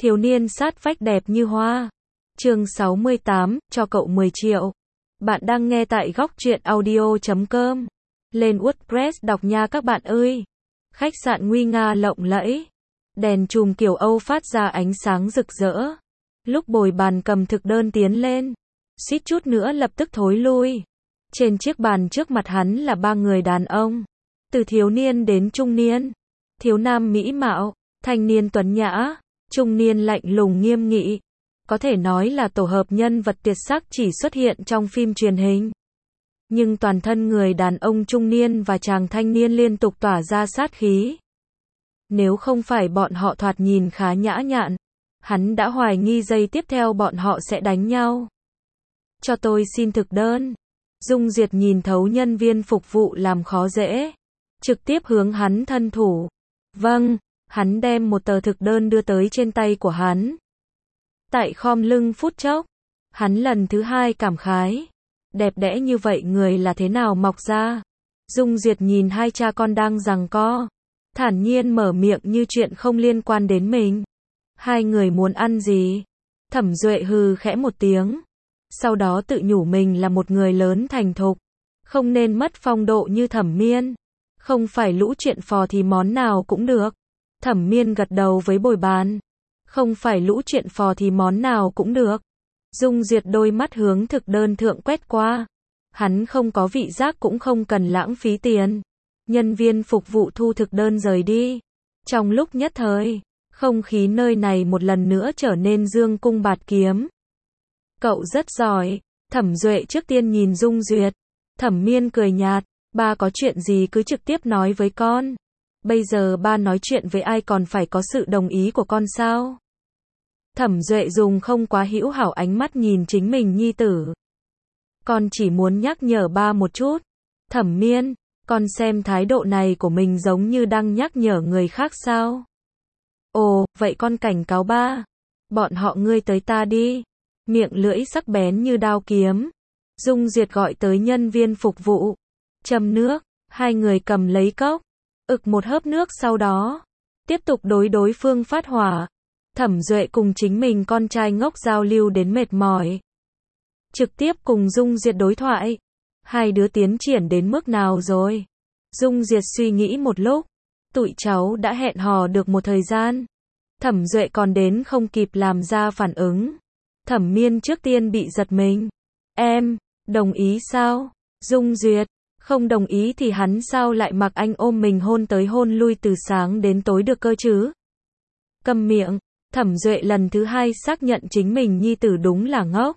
Thiếu niên sát vách đẹp như hoa. Chương 68, cho cậu 10 triệu. Bạn đang nghe tại góc truyện audio.com. Lên WordPress đọc nha các bạn ơi. Khách sạn nguy nga lộng lẫy. Đèn chùm kiểu Âu phát ra ánh sáng rực rỡ. Lúc bồi bàn cầm thực đơn tiến lên, suýt chút nữa lập tức thối lui. Trên chiếc bàn trước mặt hắn là ba người đàn ông. Từ thiếu niên đến trung niên. Thiếu nam mỹ mạo, thanh niên tuấn nhã, trung niên lạnh lùng nghiêm nghị. Có thể nói là tổ hợp nhân vật tuyệt sắc chỉ xuất hiện trong phim truyền hình. Nhưng toàn thân người đàn ông trung niên và chàng thanh niên liên tục tỏa ra sát khí. Nếu không phải bọn họ thoạt nhìn khá nhã nhặn, hắn đã hoài nghi giây tiếp theo bọn họ sẽ đánh nhau. Cho tôi xin thực đơn. Dung Duyệt nhìn thấu nhân viên phục vụ làm khó dễ, trực tiếp hướng hắn thân thủ. Vâng, hắn đem một tờ thực đơn đưa tới trên tay của hắn. Tại khom lưng phút chốc, hắn lần thứ hai cảm khái. Đẹp đẽ như vậy người là thế nào mọc ra? Dung Duyệt nhìn hai cha con đang giằng co, thản nhiên mở miệng như chuyện không liên quan đến mình. Hai người muốn ăn gì? Thẩm Duệ hừ khẽ một tiếng. Sau đó tự nhủ mình là một người lớn thành thục, không nên mất phong độ như Thẩm Miên. Không phải lũ chuyện phò thì món nào cũng được. Thẩm Miên gật đầu với bồi bàn. Không phải lũ chuyện phò thì món nào cũng được. Dung Duyệt đôi mắt hướng thực đơn thượng quét qua. Hắn không có vị giác cũng không cần lãng phí tiền. Nhân viên phục vụ thu thực đơn rời đi. Trong lúc nhất thời, không khí nơi này một lần nữa trở nên dương cung bạt kiếm. Cậu rất giỏi. Thẩm Duệ trước tiên nhìn Dung Duyệt. Thẩm Miên cười nhạt. Ba có chuyện gì cứ trực tiếp nói với con. Bây giờ ba nói chuyện với ai còn phải có sự đồng ý của con sao? Thẩm Duệ dùng không quá hữu hảo ánh mắt nhìn chính mình nhi tử. Con chỉ muốn nhắc nhở ba một chút. Thẩm Miên, con xem thái độ này của mình giống như đang nhắc nhở người khác sao? Ồ, vậy con cảnh cáo ba. Bọn họ ngươi tới ta đi. Miệng lưỡi sắc bén như đao kiếm. Dung Duyệt gọi tới nhân viên phục vụ. Châm nước, hai người cầm lấy cốc, ực một hớp nước sau đó, tiếp tục đối phương phát hỏa. Thẩm Duệ cùng chính mình con trai ngốc giao lưu đến mệt mỏi. Trực tiếp cùng Dung Duyệt đối thoại. Hai đứa tiến triển đến mức nào rồi? Dung Duyệt suy nghĩ một lúc. Tụi cháu đã hẹn hò được một thời gian. Thẩm Duệ còn đến không kịp làm ra phản ứng. Thẩm Miên trước tiên bị giật mình. Em, đồng ý sao? Dung Duyệt, không đồng ý thì hắn sao lại mặc anh ôm mình hôn tới hôn lui từ sáng đến tối được cơ chứ? Câm miệng. Thẩm Duệ lần thứ hai xác nhận chính mình nhi tử đúng là ngốc.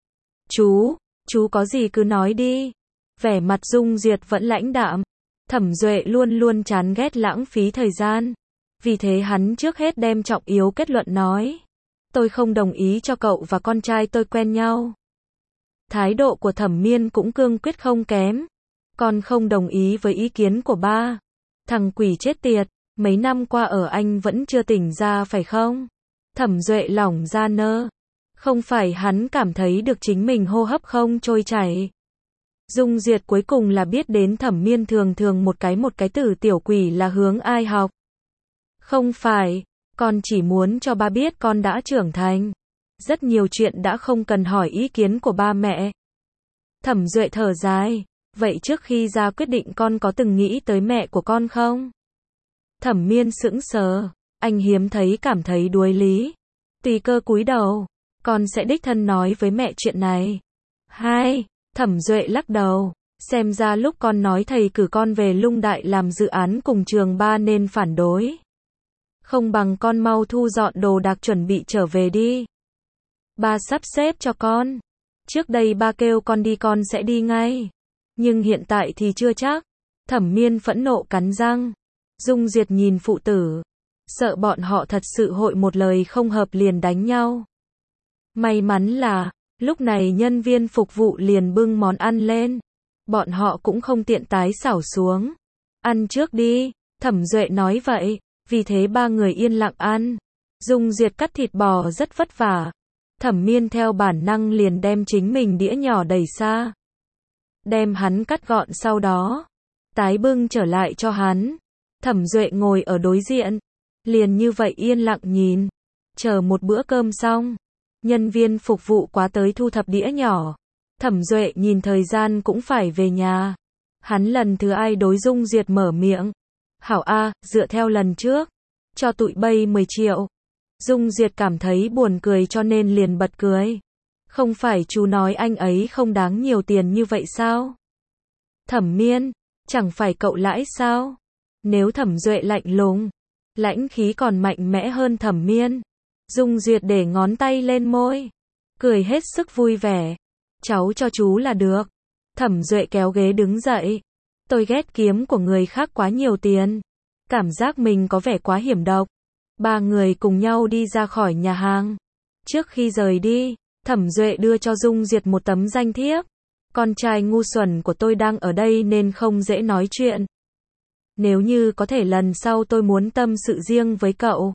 Chú có gì cứ nói đi. Vẻ mặt Dung Duyệt vẫn lãnh đạm. Thẩm Duệ luôn luôn chán ghét lãng phí thời gian. Vì thế hắn trước hết đem trọng yếu kết luận nói. Tôi không đồng ý cho cậu và con trai tôi quen nhau. Thái độ của Thẩm Miên cũng cương quyết không kém. Con không đồng ý với ý kiến của ba. Thằng quỷ chết tiệt, mấy năm qua ở anh vẫn chưa tỉnh ra phải không? Thẩm Duệ lỏng ra nơ. Không phải hắn cảm thấy được chính mình hô hấp không trôi chảy. Dung Duyệt cuối cùng là biết đến Thẩm Miên thường một cái từ tiểu quỷ là hướng ai học. Không phải, con chỉ muốn cho ba biết con đã trưởng thành. Rất nhiều chuyện đã không cần hỏi ý kiến của ba mẹ. Thẩm Duệ thở dài. Vậy trước khi ra quyết định con có từng nghĩ tới mẹ của con không? Thẩm Miên sững sờ. Anh hiếm thấy cảm thấy đuối lý. Tùy cơ cúi đầu. Con sẽ đích thân nói với mẹ chuyện này. Hai. Thẩm Duệ lắc đầu. Xem ra lúc con nói thầy cử con về Lung Đại làm dự án cùng trường ba nên phản đối. Không bằng con mau thu dọn đồ đạc chuẩn bị trở về đi. Ba sắp xếp cho con. Trước đây ba kêu con đi con sẽ đi ngay. Nhưng hiện tại thì chưa chắc. Thẩm Miên phẫn nộ cắn răng. Dung Duyệt nhìn phụ tử. Sợ bọn họ thật sự hội một lời không hợp liền đánh nhau. May mắn là, lúc này nhân viên phục vụ liền bưng món ăn lên. Bọn họ cũng không tiện tái xảo xuống. Ăn trước đi, Thẩm Duệ nói vậy. Vì thế ba người yên lặng ăn. Dung Duyệt cắt thịt bò rất vất vả. Thẩm Miên theo bản năng liền đem chính mình đĩa nhỏ đẩy xa. Đem hắn cắt gọn sau đó. Tái bưng trở lại cho hắn. Thẩm Duệ ngồi ở đối diện. Liền như vậy yên lặng nhìn. Chờ một bữa cơm xong, nhân viên phục vụ quá tới thu thập đĩa nhỏ. Thẩm Duệ nhìn thời gian cũng phải về nhà. Hắn lần thứ ai đối Dung Duyệt mở miệng. Hảo A, dựa theo lần trước, cho tụi bay 10 triệu. Dung Duyệt cảm thấy buồn cười cho nên liền bật cười. Không phải chú nói anh ấy không đáng nhiều tiền như vậy sao? Thẩm Miên, chẳng phải cậu lãi sao? Nếu Thẩm Duệ lạnh lùng, lãnh khí còn mạnh mẽ hơn Thẩm Miên. Dung Duyệt để ngón tay lên môi, cười hết sức vui vẻ. Cháu cho chú là được. Thẩm Duệ kéo ghế đứng dậy. Tôi ghét kiếm của người khác quá nhiều tiền. Cảm giác mình có vẻ quá hiểm độc. Ba người cùng nhau đi ra khỏi nhà hàng. Trước khi rời đi, Thẩm Duệ đưa cho Dung Duyệt một tấm danh thiếp. Con trai ngu xuẩn của tôi đang ở đây nên không dễ nói chuyện. Nếu như có thể lần sau tôi muốn tâm sự riêng với cậu.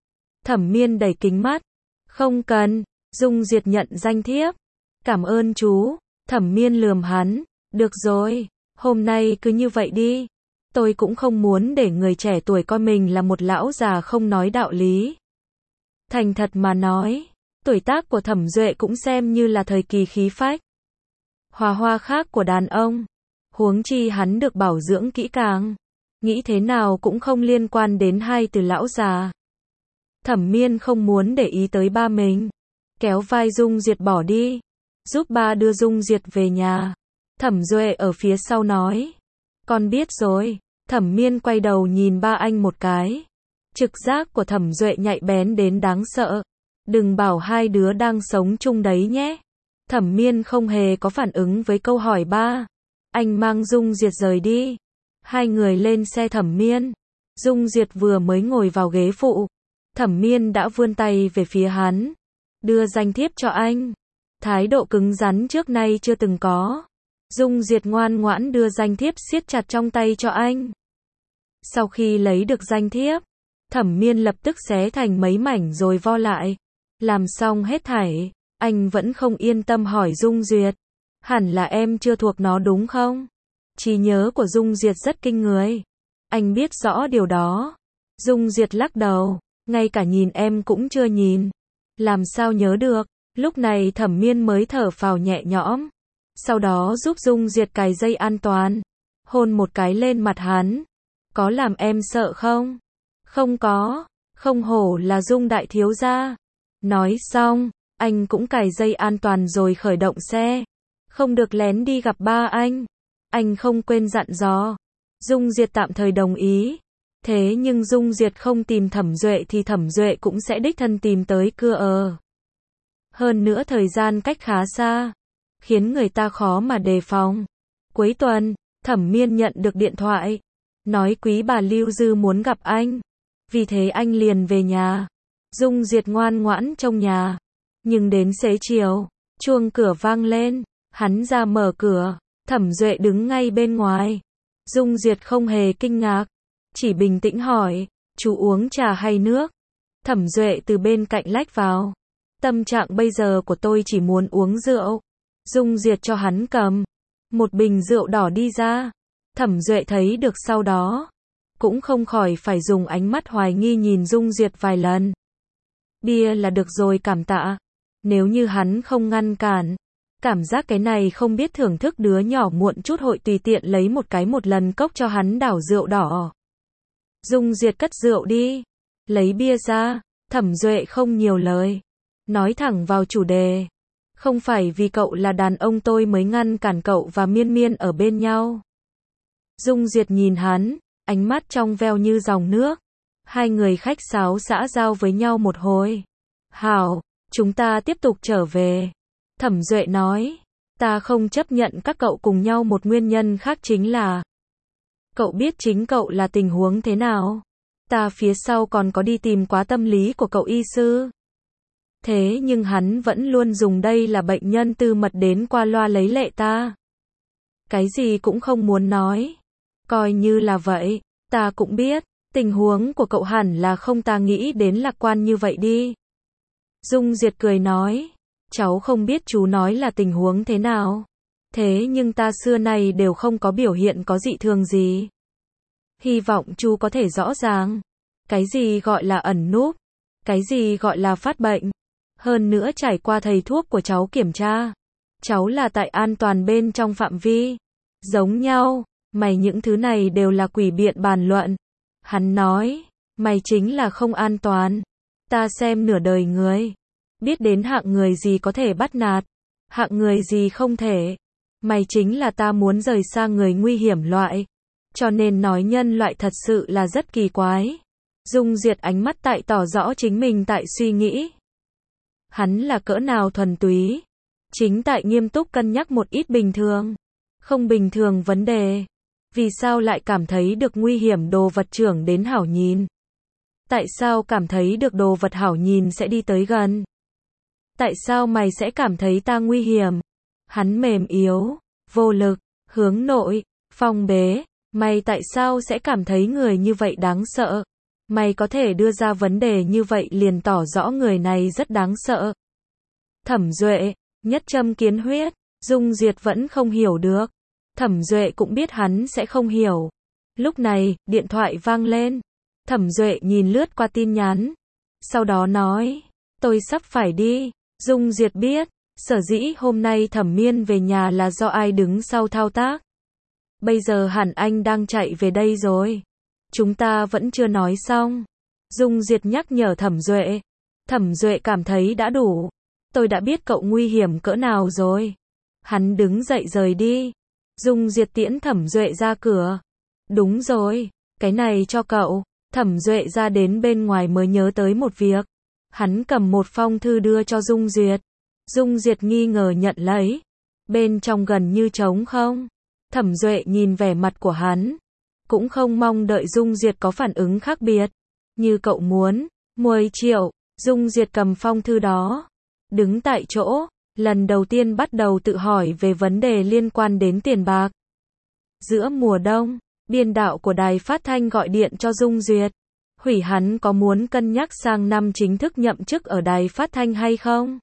Thẩm Miên đẩy kính mắt. Không cần. Dung Duyệt nhận danh thiếp. Cảm ơn chú. Thẩm Miên lườm hắn. Được rồi, hôm nay cứ như vậy đi. Tôi cũng không muốn để người trẻ tuổi coi mình là một lão già không nói đạo lý. Thành thật mà nói, tuổi tác của Thẩm Duệ cũng xem như là thời kỳ khí phách. Hòa hoa khác của đàn ông. Huống chi hắn được bảo dưỡng kỹ càng. Nghĩ thế nào cũng không liên quan đến hai từ lão già. Thẩm Miên không muốn để ý tới ba mình. Kéo vai Dung Duyệt bỏ đi. Giúp ba đưa Dung Duyệt về nhà. Thẩm Duệ ở phía sau nói. Con biết rồi. Thẩm Miên quay đầu nhìn ba anh một cái. Trực giác của Thẩm Duệ nhạy bén đến đáng sợ. Đừng bảo hai đứa đang sống chung đấy nhé. Thẩm Miên không hề có phản ứng với câu hỏi ba. Anh mang Dung Duyệt rời đi. Hai người lên xe Thẩm Miên. Dung Duyệt vừa mới ngồi vào ghế phụ. Thẩm Miên đã vươn tay về phía hắn. Đưa danh thiếp cho anh. Thái độ cứng rắn trước nay chưa từng có. Dung Duyệt ngoan ngoãn đưa danh thiếp siết chặt trong tay cho anh. Sau khi lấy được danh thiếp, Thẩm Miên lập tức xé thành mấy mảnh rồi vo lại. Làm xong hết thảy, anh vẫn không yên tâm hỏi Dung Duyệt. Hẳn là em chưa thuộc nó đúng không? Trí nhớ của Dung Duyệt rất kinh người. Anh biết rõ điều đó. Dung Duyệt lắc đầu. Ngay cả nhìn em cũng chưa nhìn. Làm sao nhớ được? Lúc này Thẩm Miên mới thở phào nhẹ nhõm. Sau đó giúp Dung Duyệt cài dây an toàn. Hôn một cái lên mặt hắn. Có làm em sợ không? Không có. Không hổ là Dung đại thiếu gia. Nói xong, anh cũng cài dây an toàn rồi khởi động xe. Không được lén đi gặp ba anh. Anh không quên dặn dò. Dung Duyệt tạm thời đồng ý. Thế nhưng Dung Duyệt không tìm Thẩm Duệ thì Thẩm Duệ cũng sẽ đích thân tìm tới cửa. Hơn nữa thời gian cách khá xa, khiến người ta khó mà đề phòng. Cuối tuần, Thẩm Miên nhận được điện thoại. Nói quý bà Lưu Dư muốn gặp anh. Vì thế anh liền về nhà. Dung Duyệt ngoan ngoãn trong nhà. Nhưng đến xế chiều, chuông cửa vang lên. Hắn ra mở cửa. Thẩm Duệ đứng ngay bên ngoài. Dung Duyệt không hề kinh ngạc. Chỉ bình tĩnh hỏi. Chú uống trà hay nước? Thẩm Duệ từ bên cạnh lách vào. Tâm trạng bây giờ của tôi chỉ muốn uống rượu. Dung Duyệt cho hắn cầm một bình rượu đỏ đi ra. Thẩm Duệ thấy được sau đó, cũng không khỏi phải dùng ánh mắt hoài nghi nhìn Dung Duyệt vài lần. Bia là được rồi cảm tạ. Nếu như hắn không ngăn cản, cảm giác cái này không biết thưởng thức đứa nhỏ muộn chút hội tùy tiện lấy một cái một lần cốc cho hắn đảo rượu đỏ. Dung Duyệt cất rượu đi, lấy bia ra. Thẩm Duệ không nhiều lời, nói thẳng vào chủ đề. Không phải vì cậu là đàn ông tôi mới ngăn cản cậu và Miên Miên ở bên nhau. Dung Duyệt nhìn hắn, ánh mắt trong veo như dòng nước. Hai người khách sáo xã giao với nhau một hồi. Hảo, chúng ta tiếp tục trở về. Thẩm Duệ nói, ta không chấp nhận các cậu cùng nhau một nguyên nhân khác chính là cậu biết chính cậu là tình huống thế nào. Ta phía sau còn có đi tìm quá tâm lý của cậu y sư. Thế nhưng hắn vẫn luôn dùng đây là bệnh nhân tư mật đến qua loa lấy lệ ta. Cái gì cũng không muốn nói. Coi như là vậy, ta cũng biết, tình huống của cậu hẳn là không ta nghĩ đến lạc quan như vậy đi. Dung Duyệt cười nói, cháu không biết chú nói là tình huống thế nào. Thế nhưng ta xưa nay đều không có biểu hiện có dị thường gì. Hy vọng chú có thể rõ ràng. Cái gì gọi là ẩn núp? Cái gì gọi là phát bệnh? Hơn nữa trải qua thầy thuốc của cháu kiểm tra. Cháu là tại an toàn bên trong phạm vi. Giống nhau, mày những thứ này đều là quỷ biện bàn luận. Hắn nói, mày chính là không an toàn. Ta xem nửa đời người. Biết đến hạng người gì có thể bắt nạt. Hạng người gì không thể. Mày chính là ta muốn rời xa người nguy hiểm loại. Cho nên nói nhân loại thật sự là rất kỳ quái. Dung Diệt ánh mắt tại tỏ rõ chính mình tại suy nghĩ. Hắn là cỡ nào thuần túy. Chính tại nghiêm túc cân nhắc một ít bình thường. Không bình thường vấn đề. Vì sao lại cảm thấy được nguy hiểm đồ vật trưởng đến hảo nhìn? Tại sao cảm thấy được đồ vật hảo nhìn sẽ đi tới gần? Tại sao mày sẽ cảm thấy ta nguy hiểm? Hắn mềm yếu, vô lực, hướng nội, phong bế. Mày tại sao sẽ cảm thấy người như vậy đáng sợ? Mày có thể đưa ra vấn đề như vậy liền tỏ rõ người này rất đáng sợ. Thẩm Duệ, nhất châm kiến huyết, Dung Diệt vẫn không hiểu được. Thẩm Duệ cũng biết hắn sẽ không hiểu. Lúc này, điện thoại vang lên. Thẩm Duệ nhìn lướt qua tin nhắn. Sau đó nói, tôi sắp phải đi. Dung Diệt biết, sở dĩ hôm nay Thẩm Miên về nhà là do ai đứng sau thao tác. Bây giờ hẳn anh đang chạy về đây rồi. Chúng ta vẫn chưa nói xong. Dung Diệt nhắc nhở Thẩm Duệ. Thẩm Duệ cảm thấy đã đủ. Tôi đã biết cậu nguy hiểm cỡ nào rồi. Hắn đứng dậy rời đi. Dung Diệt tiễn Thẩm Duệ ra cửa. Đúng rồi, cái này cho cậu. Thẩm Duệ ra đến bên ngoài mới nhớ tới một việc. Hắn cầm một phong thư đưa cho Dung Diệt. Dung Diệt nghi ngờ nhận lấy. Bên trong gần như trống không. Thẩm Duệ nhìn vẻ mặt của hắn. Cũng không mong đợi Dung Diệt có phản ứng khác biệt. Như cậu muốn, 10 triệu. Dung Diệt cầm phong thư đó. Đứng tại chỗ, lần đầu tiên bắt đầu tự hỏi về vấn đề liên quan đến tiền bạc. Giữa mùa đông, biên đạo của đài phát thanh gọi điện cho Dung Diệt. Hủy hắn có muốn cân nhắc sang năm chính thức nhậm chức ở đài phát thanh hay không?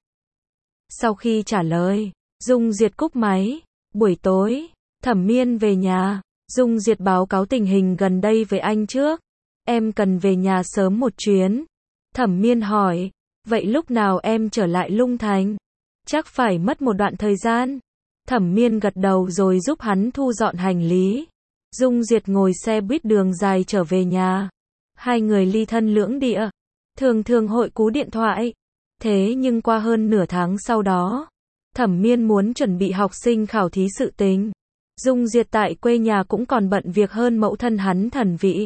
Sau khi trả lời, Dung Diệt cúp máy. Buổi tối, Thẩm Miên về nhà. Dung Diệt báo cáo tình hình gần đây với anh trước. Em cần về nhà sớm một chuyến. Thẩm Miên hỏi, vậy lúc nào em trở lại Lung Thành? Chắc phải mất một đoạn thời gian. Thẩm Miên gật đầu rồi giúp hắn thu dọn hành lý. Dung Diệt ngồi xe buýt đường dài trở về nhà. Hai người ly thân lưỡng địa. Thường thường hội cú điện thoại. Thế nhưng qua hơn nửa tháng sau đó, Thẩm Miên muốn chuẩn bị học sinh khảo thí sự tình. Dung Diệt tại quê nhà cũng còn bận việc hơn mẫu thân hắn Thần Vị.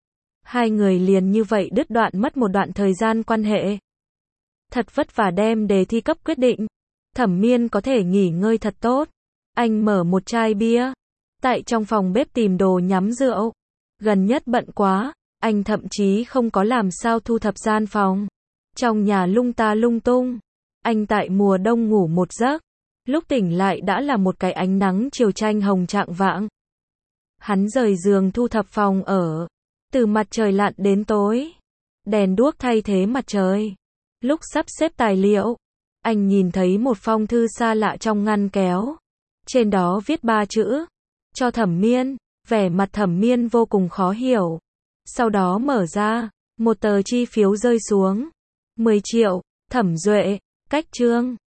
Hai người liền như vậy đứt đoạn mất một đoạn thời gian quan hệ. Thật vất vả đem đề thi cấp quyết định. Thẩm Miên có thể nghỉ ngơi thật tốt. Anh mở một chai bia. Tại trong phòng bếp tìm đồ nhắm rượu. Gần nhất bận quá, anh thậm chí không có làm sao thu thập gian phòng. Trong nhà lung ta lung tung. Anh tại mùa đông ngủ một giấc. Lúc tỉnh lại đã là một cái ánh nắng chiều chanh hồng trạng vạng. Hắn rời giường thu thập phòng ở. Từ mặt trời lặn đến tối. Đèn đuốc thay thế mặt trời. Lúc sắp xếp tài liệu, anh nhìn thấy một phong thư xa lạ trong ngăn kéo. Trên đó viết 3 chữ. Cho Thẩm Miên. Vẻ mặt Thẩm Miên vô cùng khó hiểu. Sau đó mở ra. Một tờ chi phiếu rơi xuống. 10 triệu. Thẩm Duệ. Cách chương.